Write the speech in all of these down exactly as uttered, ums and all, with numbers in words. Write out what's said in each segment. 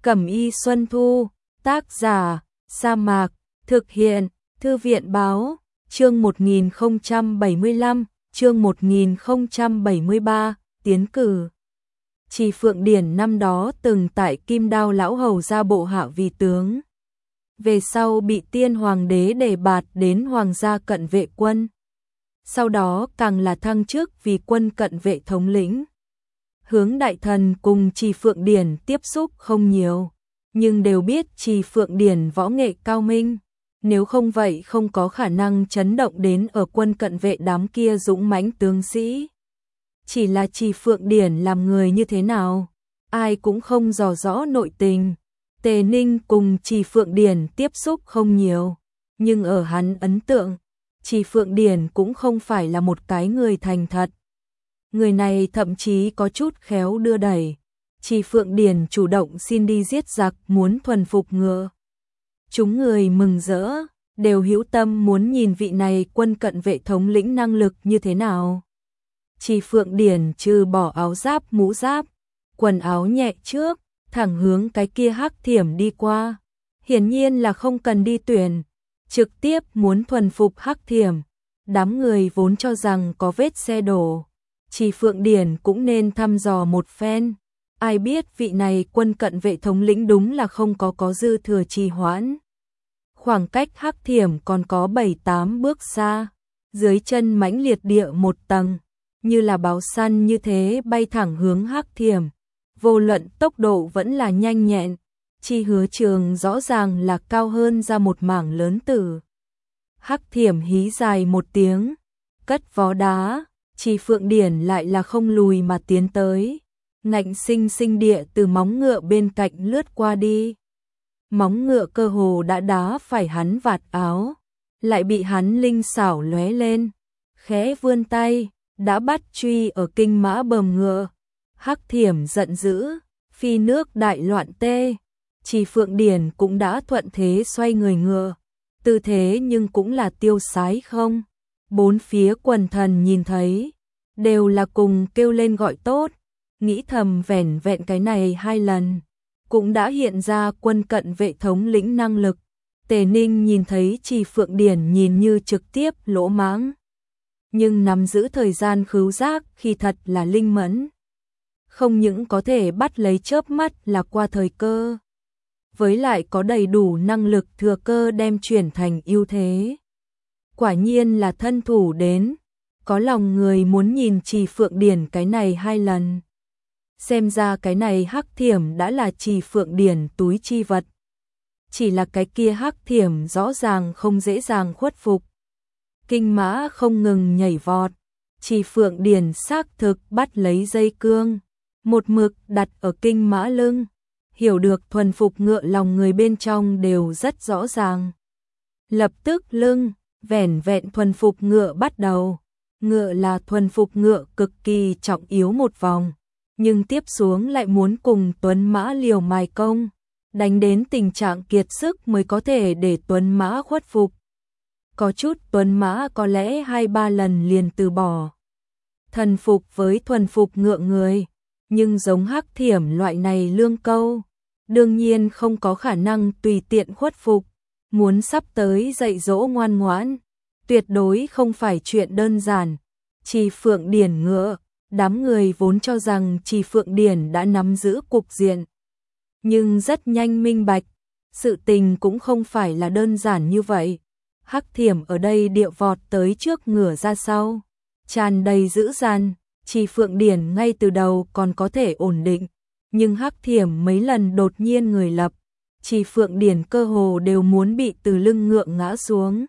Cẩm y Xuân Thu, tác giả, Sa Mạc, thực hiện, Thư viện báo, chương một nghìn không trăm bảy mươi lăm, chương một nghìn không trăm bảy mươi ba, tiến cử. Trì Phượng Điển năm đó từng tại Kim Đao lão hầu ra bộ hạ vì tướng. Về sau bị tiên hoàng đế đề bạt đến hoàng gia cận vệ quân. Sau đó càng là thăng chức vì quân cận vệ thống lĩnh. Hướng đại thần cùng Trì Phượng Điển tiếp xúc không nhiều, nhưng đều biết Trì Phượng Điển võ nghệ cao minh, nếu không vậy không có khả năng chấn động đến ở quân cận vệ đám kia dũng mãnh tướng sĩ. Chỉ là Trì Phượng Điển làm người như thế nào, ai cũng không dò rõ nội tình. Tề Ninh cùng Trì Phượng Điển tiếp xúc không nhiều, nhưng ở hắn ấn tượng, Trì Phượng Điển cũng không phải là một cái người thành thật. Người này thậm chí có chút khéo đưa đẩy. Trì Phượng Điển chủ động xin đi giết giặc, muốn thuần phục ngựa. Chúng người mừng rỡ, đều hữu tâm muốn nhìn vị này quân cận vệ thống lĩnh năng lực như thế nào. Trì Phượng Điển trừ bỏ áo giáp mũ giáp, quần áo nhẹ trước, thẳng hướng cái kia Hắc Thiểm đi qua. Hiển nhiên là không cần đi tuyển, trực tiếp muốn thuần phục Hắc Thiểm. Đám người vốn cho rằng có vết xe đổ, Trì Phượng Điển cũng nên thăm dò một phen. Ai biết vị này quân cận vệ thống lĩnh đúng là không có có dư thừa trì hoãn. Khoảng cách Hắc Thiểm còn có bảy tám bước xa, dưới chân mãnh liệt địa một tầng, như là báo săn như thế bay thẳng hướng Hắc Thiểm. Vô luận tốc độ vẫn là nhanh nhẹn, Chi Hứa Trường rõ ràng là cao hơn ra một mảng lớn tử. Hắc Thiểm hí dài một tiếng, cất vó đá, Trì Phượng Điển lại là không lùi mà tiến tới, ngạnh sinh sinh địa từ móng ngựa bên cạnh lướt qua đi. Móng ngựa cơ hồ đã đá phải hắn vạt áo, lại bị hắn linh xảo lóe lên, khẽ vươn tay, đã bắt truy ở kinh mã bờm ngựa. Hắc Thiểm giận dữ, phi nước đại loạn tê. Trì Phượng Điển cũng đã thuận thế xoay người ngựa, tư thế nhưng cũng là tiêu sái không. Bốn phía quần thần nhìn thấy, đều là cùng kêu lên gọi tốt, nghĩ thầm vẻn vẹn cái này hai lần, cũng đã hiện ra quân cận vệ thống lĩnh năng lực. Tề Ninh nhìn thấy Trì Phượng Điển nhìn như trực tiếp lỗ mãng, nhưng nắm giữ thời gian khứu giác khi thật là linh mẫn. Không những có thể bắt lấy chớp mắt là qua thời cơ, với lại có đầy đủ năng lực thừa cơ đem chuyển thành ưu thế. Quả nhiên là thân thủ đến, có lòng người muốn nhìn Trì Phượng Điển cái này hai lần. Xem ra cái này Hắc Thiểm đã là Trì Phượng Điển túi chi vật. Chỉ là cái kia Hắc Thiểm rõ ràng không dễ dàng khuất phục. Kinh mã không ngừng nhảy vọt, Trì Phượng Điển xác thực bắt lấy dây cương, một mực đặt ở kinh mã lưng. Hiểu được thuần phục ngựa lòng người bên trong đều rất rõ ràng. Lập tức lưng, vẻn vẹn thuần phục ngựa bắt đầu. Ngựa là thuần phục ngựa cực kỳ trọng yếu một vòng, nhưng tiếp xuống lại muốn cùng tuấn mã liều mài công, đánh đến tình trạng kiệt sức mới có thể để tuấn mã khuất phục. Có chút tuấn mã có lẽ hai ba lần liền từ bỏ thần phục với thuần phục ngựa người, nhưng giống Hắc Thiểm loại này lương câu, đương nhiên không có khả năng tùy tiện khuất phục. Muốn sắp tới dạy dỗ ngoan ngoãn, tuyệt đối không phải chuyện đơn giản. Trì Phượng Điển ngựa, đám người vốn cho rằng Trì Phượng Điển đã nắm giữ cục diện, nhưng rất nhanh minh bạch, sự tình cũng không phải là đơn giản như vậy. Hắc Thiểm ở đây địa vọt tới trước ngửa ra sau, tràn đầy dữ dằn. Trì Phượng Điển ngay từ đầu còn có thể ổn định, nhưng Hắc Thiểm mấy lần đột nhiên người lập, Trì Phượng Điển cơ hồ đều muốn bị từ lưng ngựa ngã xuống.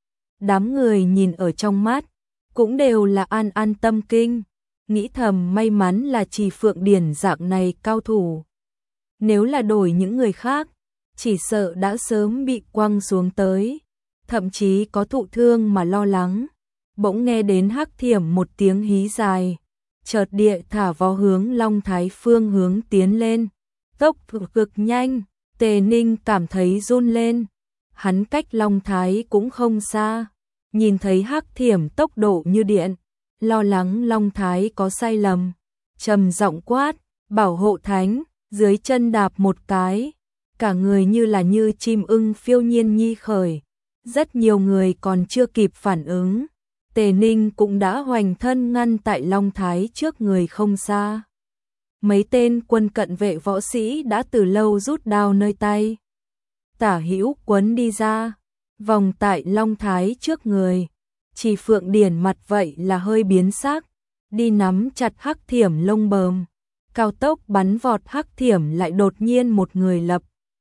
Đám người nhìn ở trong mắt, cũng đều là an an tâm kinh, nghĩ thầm may mắn là Trì Phượng Điển dạng này cao thủ. Nếu là đổi những người khác, chỉ sợ đã sớm bị quăng xuống tới, thậm chí có thụ thương mà lo lắng. Bỗng nghe đến Hắc Thiểm một tiếng hí dài, chợt địa thả vó hướng Long Thái phương hướng tiến lên, tốc độ cực nhanh. Tề Ninh cảm thấy run lên, hắn cách Long Thái cũng không xa, nhìn thấy Hắc Thiểm tốc độ như điện, lo lắng Long Thái có sai lầm, trầm giọng quát, bảo hộ thánh, dưới chân đạp một cái, cả người như là như chim ưng phiêu nhiên nhi khởi. Rất nhiều người còn chưa kịp phản ứng, Tề Ninh cũng đã hoành thân ngăn tại Long Thái trước người không xa. Mấy tên quân cận vệ võ sĩ đã từ lâu rút đao nơi tay. Tả hữu quấn đi ra, vòng tại Long Thái trước người. Chỉ Phượng Điển mặt vậy là hơi biến sắc, đi nắm chặt Hắc Thiểm lông bờm. Cao tốc bắn vọt Hắc Thiểm lại đột nhiên một người lập.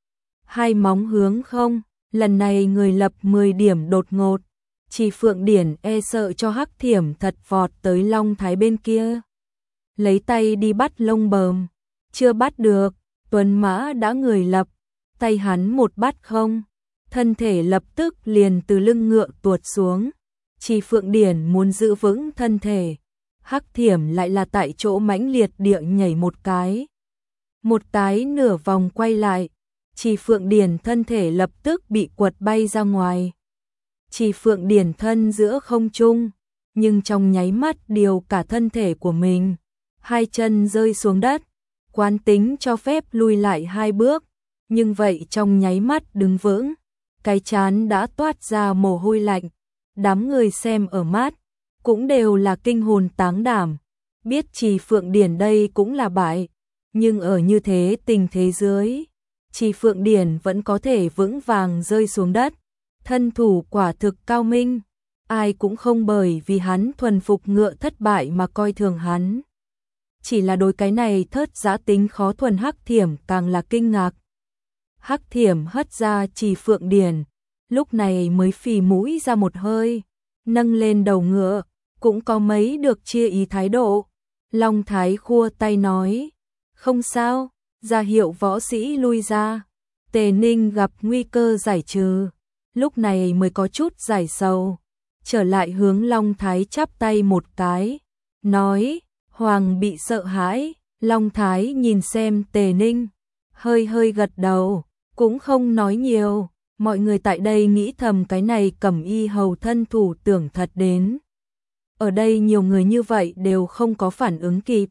Hai móng hướng không, lần này người lập mười điểm đột ngột. Chỉ Phượng Điển e sợ cho Hắc Thiểm thật vọt tới Long Thái bên kia. Lấy tay đi bắt lông bờm, chưa bắt được, tuấn mã đã người lập, tay hắn một bắt không, thân thể lập tức liền từ lưng ngựa tuột xuống. Chỉ Phượng Điển muốn giữ vững thân thể, Hắc Thiểm lại là tại chỗ mãnh liệt địa nhảy một cái. Một cái nửa vòng quay lại, Chỉ Phượng Điển thân thể lập tức bị quật bay ra ngoài. Chỉ Phượng Điển thân giữa không trung, nhưng trong nháy mắt điều cả thân thể của mình. Hai chân rơi xuống đất, quán tính cho phép lùi lại hai bước, nhưng vậy trong nháy mắt đứng vững, cái trán đã toát ra mồ hôi lạnh. Đám người xem ở mắt, cũng đều là kinh hồn táng đảm, biết Chỉ Phượng Điển đây cũng là bại, nhưng ở như thế tình thế dưới, Chỉ Phượng Điển vẫn có thể vững vàng rơi xuống đất, thân thủ quả thực cao minh, ai cũng không bởi vì hắn thuần phục ngựa thất bại mà coi thường hắn. Chỉ là đối cái này thớt giã tính khó thuần Hắc Thiểm càng là kinh ngạc. Hắc Thiểm hất ra Chỉ Phượng Điển, lúc này mới phì mũi ra một hơi, nâng lên đầu ngựa, cũng có mấy được chia ý thái độ. Long Thái khua tay nói, không sao, ra hiệu võ sĩ lui ra. Tề Ninh gặp nguy cơ giải trừ, lúc này mới có chút giải sầu, trở lại hướng Long Thái chắp tay một cái, nói, Hoàng bị sợ hãi. Long Thái nhìn xem Tề Ninh, hơi hơi gật đầu, cũng không nói nhiều. Mọi người tại đây nghĩ thầm cái này Cẩm Y hầu thân thủ tưởng thật đến. Ở đây nhiều người như vậy đều không có phản ứng kịp.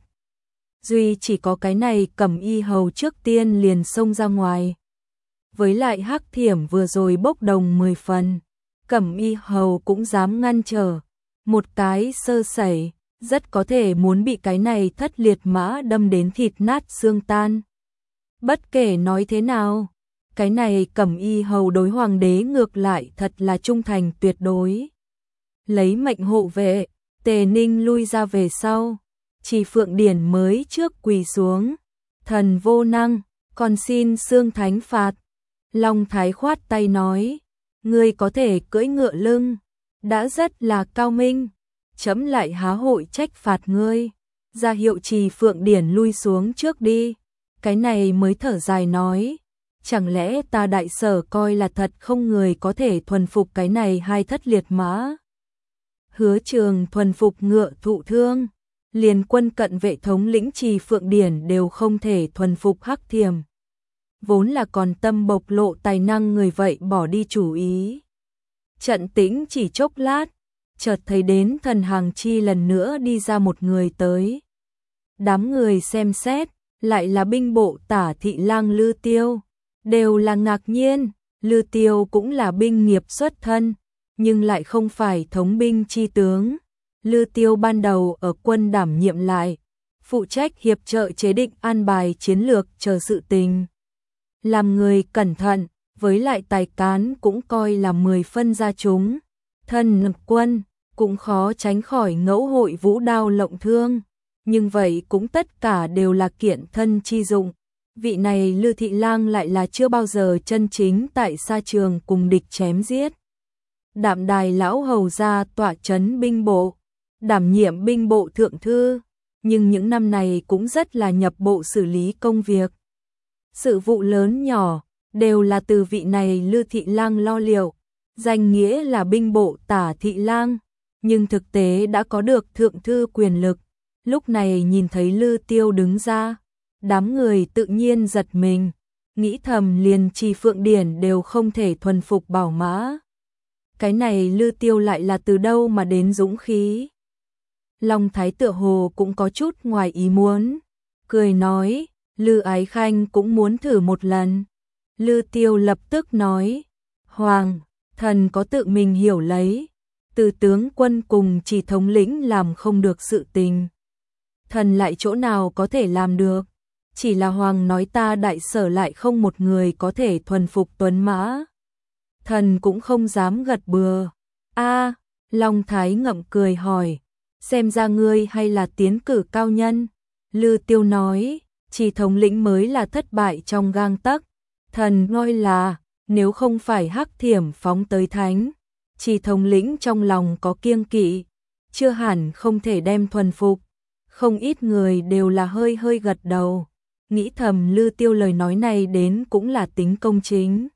Duy chỉ có cái này Cẩm Y hầu trước tiên liền xông ra ngoài. Với lại Hắc Thiểm vừa rồi bốc đồng mười phần, Cẩm Y hầu cũng dám ngăn trở. Một cái sơ sẩy, rất có thể muốn bị cái này thất liệt mã đâm đến thịt nát xương tan. Bất kể nói thế nào, cái này Cẩm Y hầu đối hoàng đế ngược lại thật là trung thành tuyệt đối. Lấy mệnh hộ vệ, Tề Ninh lui ra về sau, Chỉ Phượng Điển mới trước quỳ xuống, thần vô năng, còn xin Sương Thánh phạt. Long Thái khoát tay nói, ngươi có thể cưỡi ngựa lưng, đã rất là cao minh, chấm lại há hội trách phạt ngươi. Ra hiệu Chỉ Phượng Điển lui xuống trước đi, cái này mới thở dài nói, chẳng lẽ ta đại sở coi là thật không người có thể thuần phục cái này hai thất liệt mã. Hứa Trường thuần phục ngựa thụ thương, liền quân cận vệ thống lĩnh Chỉ Phượng Điển đều không thể thuần phục Hắc Thiểm. Vốn là còn tâm bộc lộ tài năng người vậy bỏ đi chủ ý. Trận tĩnh chỉ chốc lát, chợt thấy đến Thần Hàng Chi lần nữa đi ra một người tới. Đám người xem xét, lại là binh bộ Tả Thị Lang Lư Tiêu, đều là ngạc nhiên. Lư Tiêu cũng là binh nghiệp xuất thân, nhưng lại không phải thống binh chi tướng. Lư Tiêu ban đầu ở quân đảm nhiệm lại, phụ trách hiệp trợ chế định an bài chiến lược chờ sự tình. Làm người cẩn thận, với lại tài cán cũng coi là mười phân gia chúng. Thân quân, cũng khó tránh khỏi ngẫu hội vũ đao lộng thương, nhưng vậy cũng tất cả đều là kiện thân chi dụng. Vị này Lư Thị Lang lại là chưa bao giờ chân chính tại sa trường cùng địch chém giết. Đạm Đài lão hầu gia tọa trấn binh bộ, đảm nhiệm binh bộ thượng thư, nhưng những năm này cũng rất là nhập bộ xử lý công việc. Sự vụ lớn nhỏ đều là từ vị này Lư Thị Lang lo liệu, danh nghĩa là binh bộ Tả Thị Lang, nhưng thực tế đã có được thượng thư quyền lực. Lúc này nhìn thấy Lư Tiêu đứng ra, đám người tự nhiên giật mình, nghĩ thầm liền Chỉ Phượng Điển đều không thể thuần phục bảo mã. Cái này Lư Tiêu lại là từ đâu mà đến dũng khí? Long Thái tựa hồ cũng có chút ngoài ý muốn, cười nói, Lư Ái Khanh cũng muốn thử một lần. Lư Tiêu lập tức nói, Hoàng, thần có tự mình hiểu lấy, từ tướng quân cùng chỉ thống lĩnh làm không được sự tình. Thần lại chỗ nào có thể làm được, chỉ là Hoàng nói ta đại sở lại không một người có thể thuần phục tuấn mã. Thần cũng không dám gật bừa. A, Long Thái ngậm cười hỏi, xem ra ngươi hay là tiến cử cao nhân. Lư Tiêu nói, chỉ thống lĩnh mới là thất bại trong gang tấc. Thần ngoi là, nếu không phải Hắc Thiểm phóng tới thánh, chỉ thống lĩnh trong lòng có kiêng kỵ, chưa hẳn không thể đem thuần phục. Không ít người đều là hơi hơi gật đầu, nghĩ thầm Lư Tiêu lời nói này đến cũng là tính công chính.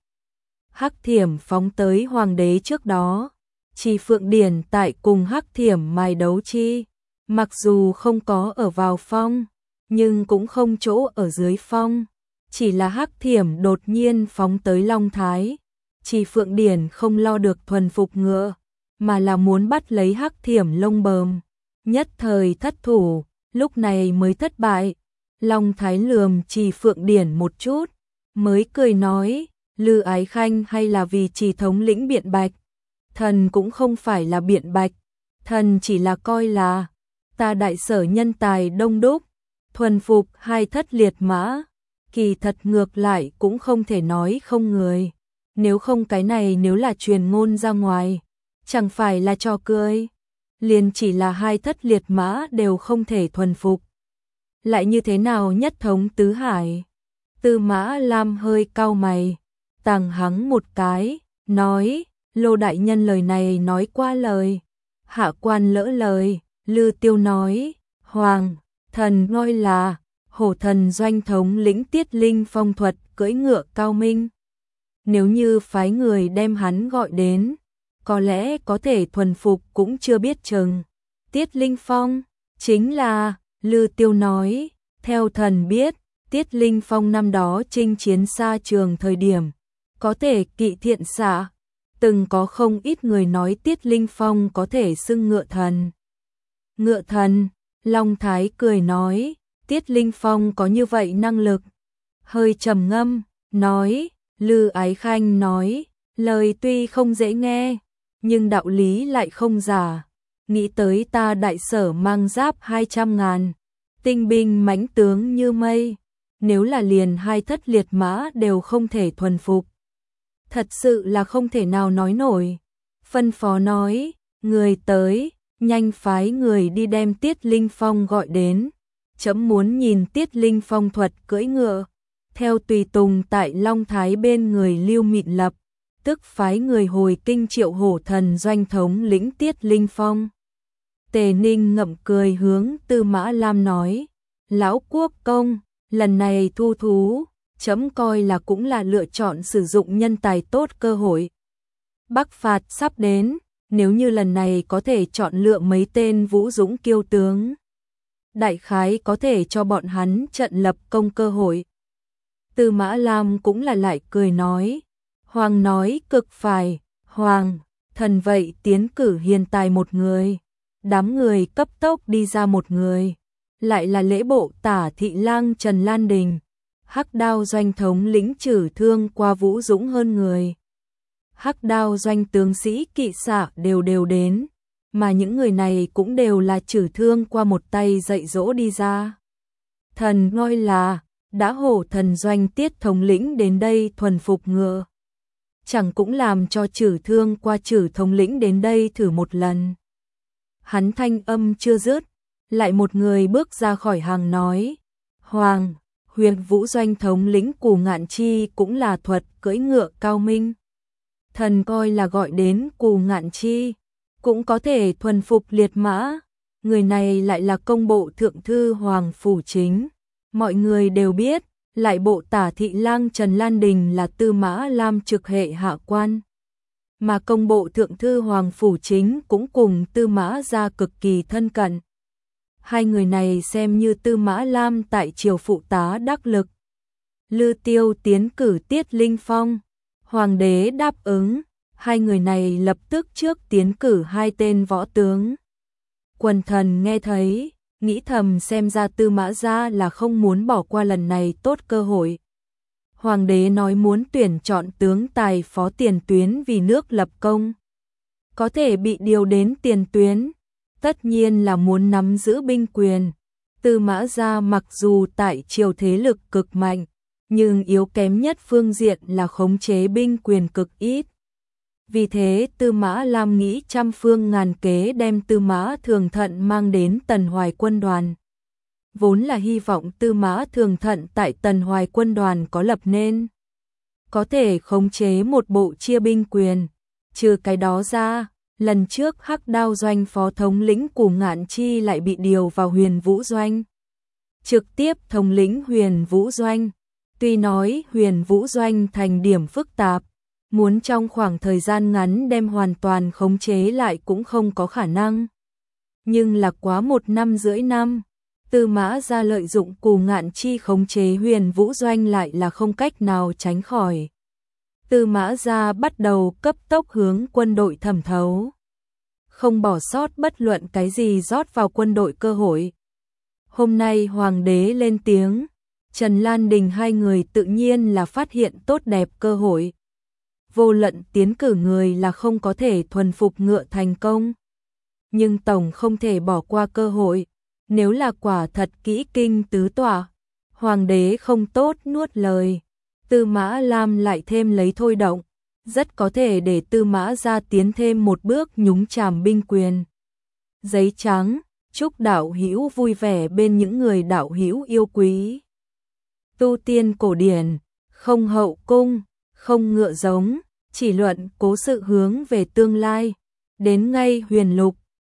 Hắc Thiểm phóng tới hoàng đế trước đó, chỉ Phượng Điển tại cùng Hắc Thiểm mài đấu chi, mặc dù không có ở vào phong, nhưng cũng không chỗ ở dưới phong, chỉ là Hắc Thiểm đột nhiên phóng tới Long Thái, chỉ Phượng Điển không lo được thuần phục ngựa, mà là muốn bắt lấy Hắc Thiểm lông bờm, nhất thời thất thủ, lúc này mới thất bại. Long Thái lườm chỉ Phượng Điển một chút, mới cười nói, Lư Ái Khanh hay là vì chỉ thống lĩnh biện bạch. Thần cũng không phải là biện bạch, thần chỉ là coi là ta đại sở nhân tài đông đúc, thuần phục hai thất liệt mã, kỳ thật ngược lại cũng không thể nói không người. Nếu không cái này nếu là truyền ngôn ra ngoài, chẳng phải là trò cười. Liền chỉ là hai thất liệt mã đều không thể thuần phục, lại như thế nào nhất thống tứ hải? Tư Mã Lam hơi cau mày, tàng hắng một cái, nói, Lô đại nhân lời này nói qua lời, hạ quan lỡ lời. Lư Tiêu nói, Hoàng, thần ngoi là hổ thần doanh thống lĩnh Tiết Linh Phong thuật cưỡi ngựa cao minh. Nếu như phái người đem hắn gọi đến, có lẽ có thể thuần phục cũng chưa biết chừng. Tiết Linh Phong, chính là, Lư Tiêu nói, theo thần biết, Tiết Linh Phong năm đó chinh chiến xa trường thời điểm, có thể kỵ thiện xạ, từng có không ít người nói Tiết Linh Phong có thể xưng ngựa thần. Ngựa thần, Long Thái cười nói, Tiết Linh Phong có như vậy năng lực. Hơi trầm ngâm, nói, Lư Ái Khanh nói, lời tuy không dễ nghe, nhưng đạo lý lại không giả. Nghĩ tới ta đại sở mang giáp hai trăm ngàn, tinh binh mãnh tướng như mây, nếu là liền hai thất liệt mã đều không thể thuần phục, thật sự là không thể nào nói nổi. Phân phó nói, người tới, nhanh phái người đi đem Tiết Linh Phong gọi đến, chấm muốn nhìn Tiết Linh Phong thuật cưỡi ngựa. Theo tùy tùng tại Long Thái bên người Lưu Mịn Lập, tức phái người hồi kinh triệu hổ thần doanh thống lĩnh Tiết Linh Phong. Tề Ninh ngậm cười hướng Tư Mã Lam nói, lão quốc công, lần này thu thú, chấm coi là cũng là lựa chọn sử dụng nhân tài tốt cơ hội. Bắc phạt sắp đến, nếu như lần này có thể chọn lựa mấy tên vũ dũng kiêu tướng, đại khái có thể cho bọn hắn trận lập công cơ hội. Tư Mã Lam cũng là lại cười nói, Hoàng nói cực phải, Hoàng, thần vậy tiến cử hiền tài một người. Đám người cấp tốc đi ra một người, lại là lễ bộ tả thị lang Trần Lan Đình, Hắc Đao doanh thống lĩnh Trử Thương qua vũ dũng hơn người. Hắc Đao doanh tướng sĩ kỵ xạ đều đều đến, mà những người này cũng đều là Trử Thương qua một tay dạy dỗ đi ra. Thần ngoi là, đã hổ thần doanh Tiết thống lĩnh đến đây thuần phục ngựa, chẳng cũng làm cho Trử Thương qua Trử thống lĩnh đến đây thử một lần. Hắn thanh âm chưa dứt, lại một người bước ra khỏi hàng nói, Hoàng, Huyền Vũ doanh thống lĩnh Cù Ngạn Chi cũng là thuật cưỡi ngựa cao minh. Thần coi là gọi đến Cù Ngạn Chi, cũng có thể thuần phục liệt mã. Người này lại là công bộ thượng thư Hoàng Phủ Chính. Mọi người đều biết, lại bộ tả thị lang Trần Lan Đình là Tư Mã Lam trực hệ hạ quan. Mà công bộ thượng thư Hoàng Phủ Chính cũng cùng Tư Mã gia cực kỳ thân cận. Hai người này xem như Tư Mã Lam tại triều phụ tá đắc lực. Lư Tiêu tiến cử Tiết Linh Phong, Hoàng đế đáp ứng, hai người này lập tức trước tiến cử hai tên võ tướng. Quần thần nghe thấy, nghĩ thầm xem ra Tư Mã gia là không muốn bỏ qua lần này tốt cơ hội. Hoàng đế nói muốn tuyển chọn tướng tài phó tiền tuyến vì nước lập công. Có thể bị điều đến tiền tuyến, tất nhiên là muốn nắm giữ binh quyền. Tư Mã gia mặc dù tại triều thế lực cực mạnh, nhưng yếu kém nhất phương diện là khống chế binh quyền cực ít. Vì thế Tư Mã Lam nghĩ trăm phương ngàn kế đem Tư Mã Thường Thận mang đến Tần Hoài quân đoàn. Vốn là hy vọng Tư Mã Thường Thận tại Tần Hoài quân đoàn có lập nên, có thể khống chế một bộ chia binh quyền. Trừ cái đó ra, lần trước Hắc Đao doanh phó thống lĩnh Cù Ngạn Chi lại bị điều vào Huyền Vũ doanh, trực tiếp thống lĩnh Huyền Vũ doanh. Tuy nói Huyền Vũ doanh thành điểm phức tạp, muốn trong khoảng thời gian ngắn đem hoàn toàn khống chế lại cũng không có khả năng. Nhưng là quá một năm rưỡi năm, Tư Mã gia lợi dụng Cù Ngạn Chi khống chế Huyền Vũ doanh lại là không cách nào tránh khỏi. Tư Mã gia bắt đầu cấp tốc hướng quân đội thẩm thấu, không bỏ sót bất luận cái gì rót vào quân đội cơ hội. Hôm nay Hoàng đế lên tiếng, Trần Lan Đình hai người tự nhiên là phát hiện tốt đẹp cơ hội. Vô luận tiến cử người là không có thể thuần phục ngựa thành công, nhưng tổng không thể bỏ qua cơ hội. Nếu là quả thật kỹ kinh tứ tọa, Hoàng đế không tốt nuốt lời. Tư Mã Lam lại thêm lấy thôi động, rất có thể để Tư Mã gia tiến thêm một bước nhúng chàm binh quyền. Giấy trắng, chúc đạo hữu vui vẻ bên những người đạo hữu yêu quý. Tu tiên cổ điển, không hậu cung, không ngựa giống, chỉ luận cố sự hướng về tương lai. Đến ngay Huyền Lục,